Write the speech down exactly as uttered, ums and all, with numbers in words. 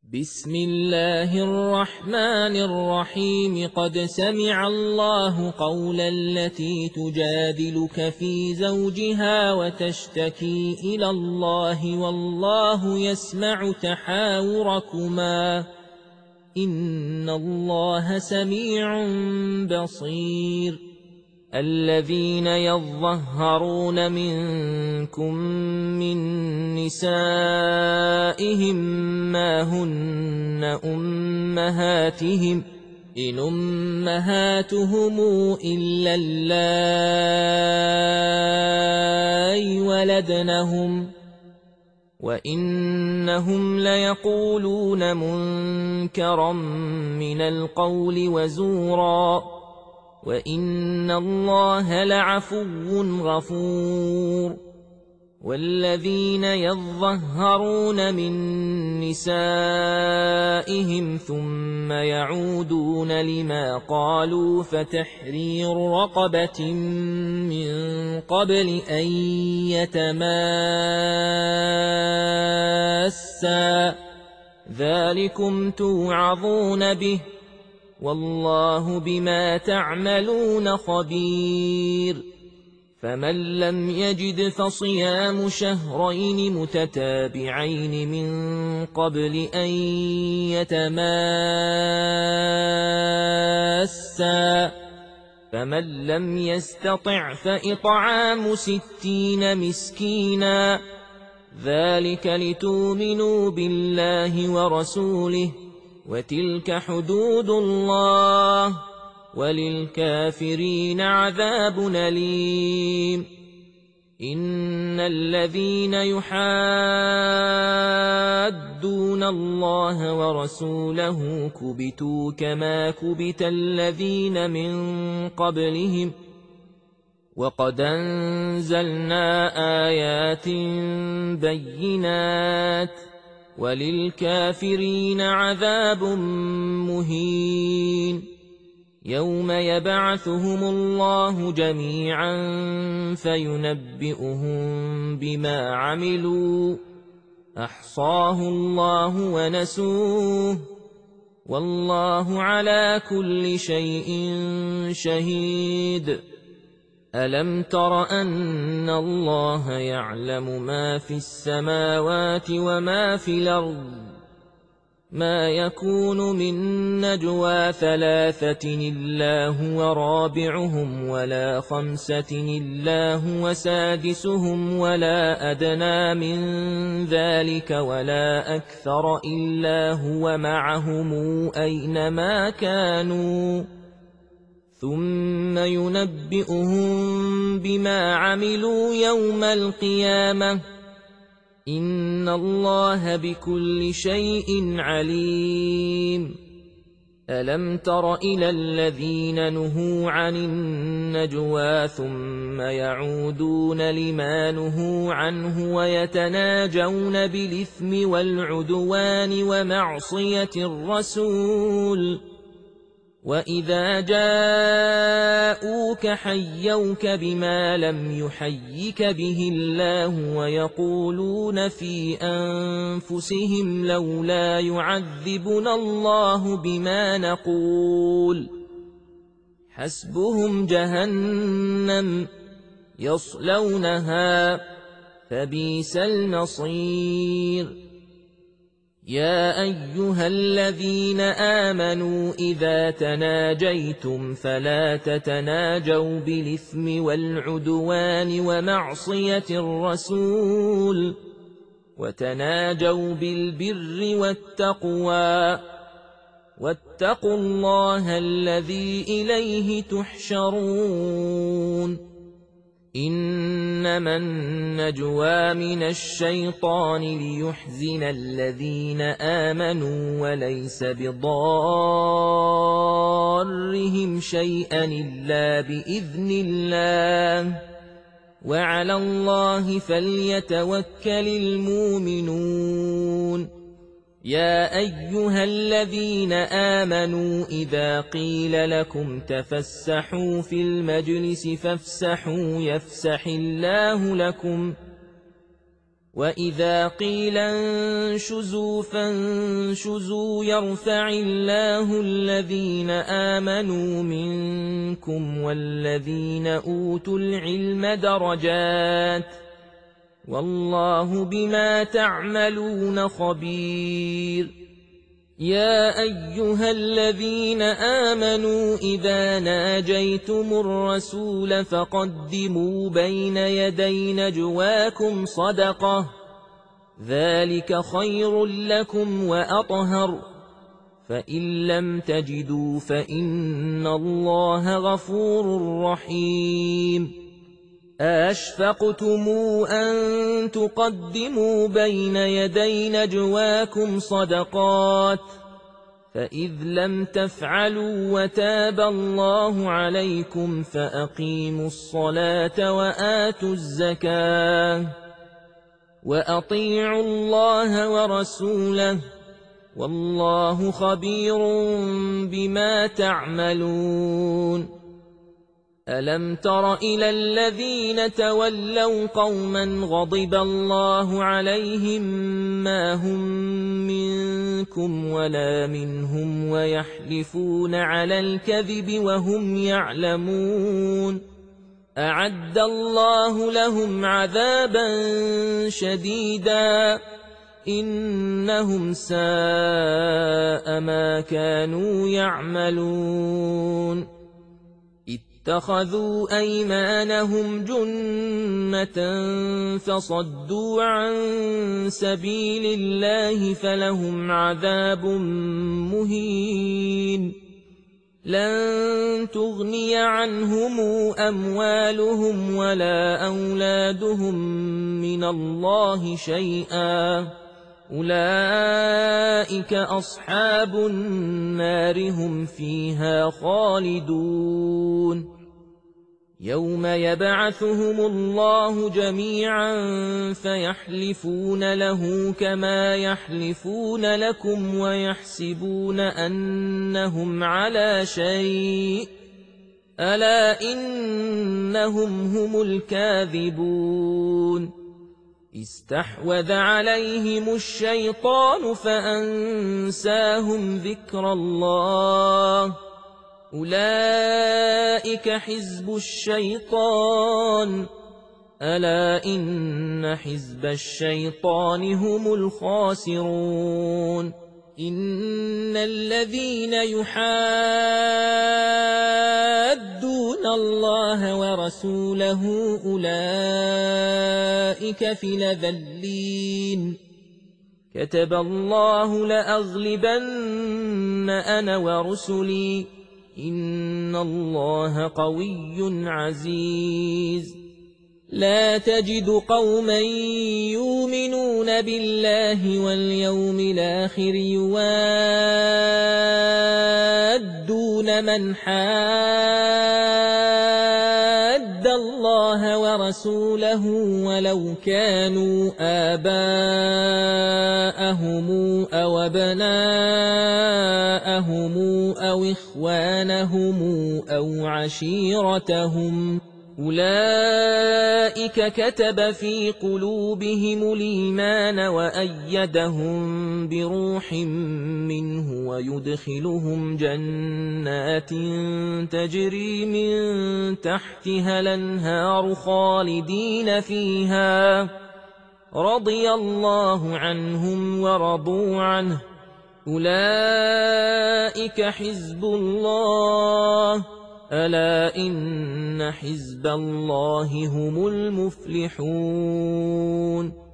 بسم الله الرحمن الرحيم قد سمع الله قول التي تجادلك في زوجها وتشتكي إلى الله والله يسمع تحاوركما إن الله سميع بصير الذين يظهرون منكم من نسائهم ما هن أمهاتهم إن أمهاتهم إلا اللائي ولدنهم وإنهم ليقولون منكرا من القول وزورا وإن الله لعفو غفور والذين يظهرون من نسائهم ثم يعودون لما قالوا فتحرير رقبة من قبل أن يتماسا ذلكم توعظون به والله بما تعملون خبير فمن لم يجد فصيام شهرين متتابعين من قبل أن يتماسا فمن لم يستطع فإطعام ستين مسكينا ذلك لتؤمنوا بالله ورسوله وتلك حدود الله وللكافرين عذاب أليم إن الذين يحادون الله ورسوله كبتوا كما كبت الذين من قبلهم وقد أنزلنا آيات بينات وللكافرين عذاب مهين يوم يبعثهم الله جميعا فينبئهم بما عملوا أحصاه الله ونسوه والله على كل شيء شهيد ألم تر أن الله يعلم ما في السماوات وما في الأرض ما يكون من نجوى ثلاثة إلا هو رابعهم ولا خمسة إلا هو سادسهم ولا أدنى من ذلك ولا أكثر إلا هو معهم أينما كانوا ثم ينبئهم بما عملوا يوم القيامة إن الله بكل شيء عليم ألم تر إلى الذين نهوا عن النجوى ثم يعودون لما نهوا عنه ويتناجون بالإثم والعدوان ومعصية الرسول وإذا جاءوك حيوك بما لم يحيك به الله ويقولون في أنفسهم لولا يعذبنا الله بما نقول حسبهم جهنم يصلونها فبئس المصير يا أيها الذين آمنوا إذا تناجيتم فلا تتناجوا بالإثم والعدوان ومعصية الرسول وتناجوا بالبر والتقوى واتقوا الله الذي إليه تحشرون إنما النجوى من الشيطان ليحزن الذين آمنوا وليس بضارهم شيئا إلا بإذن الله وعلى الله فليتوكل المؤمنون يا أيها الذين آمنوا إذا قيل لكم تفسحوا في المجلس فافسحوا يفسح الله لكم وإذا قيل انشزوا فانشزوا يرفع الله الذين آمنوا منكم والذين أوتوا العلم درجات والله بما تعملون خبير يا أيها الذين آمنوا إذا ناجيتم الرسول فقدموا بين يدي نجواكم صدقة ذلك خير لكم وأطهر فإن لم تجدوا فإن الله غفور رحيم أَأَشْفَقْتُمْ أَن تُقَدِّمُوا بَيْنَ يَدَيْ نَجْوَاكُمْ صَدَقَاتٍ فَإِذْ لَمْ تَفْعَلُوا وَتَابَ اللَّهُ عَلَيْكُمْ فَأَقِيمُوا الصَّلَاةَ وَآتُوا الزَّكَاةَ وَأَطِيعُوا اللَّهَ وَرَسُولَهُ وَاللَّهُ خَبِيرٌ بِمَا تَعْمَلُونَ أَلَمْ تَرَ إِلَى الَّذِينَ تَوَلَّوْا قَوْمًا غَضِبَ اللَّهُ عَلَيْهِمْ مَا هُمْ مِنكُمْ وَلَا مِنْهُمْ وَيَحْلِفُونَ عَلَى الْكَذِبِ وَهُمْ يَعْلَمُونَ أَعَدَّ اللَّهُ لَهُمْ عَذَابًا شَدِيدًا إِنَّهُمْ سَاءَ مَا كَانُوا يَعْمَلُونَ اتخذوا أيمانهم جنة فصدوا عن سبيل الله فلهم عذاب مهين لن تغني عنهم أموالهم ولا أولادهم من الله شيئا أولئك أصحاب النار هم فيها خالدون يوم يبعثهم الله جميعا فيحلفون له كما يحلفون لكم ويحسبون أنهم على شيء ألا إنهم هم الكاذبون استحوذ عليهم الشيطان فأنساهم ذكر الله أولئك حزب الشيطان ألا إن حزب الشيطان هم الخاسرون إن الذين يحادون الله ورسوله أولئك في الأذلين كتب الله لأغلبن أنا ورسلي إن الله قوي عزيز لا تجد قوما يؤمنون بالله واليوم الآخر يوادون من حاد الله ورسوله ولو كانوا آباءهم أو أبناءهم أو إخوانهم أو عشيرتهم أولئك كتب في قلوبهم الإيمان وأيدهم بروح منه ويدخلهم جنات تجري من تحتها الأنهار خالدين فيها رضي الله عنهم ورضوا عنه أولئك حزب الله ألا إن حزب الله هم المفلحون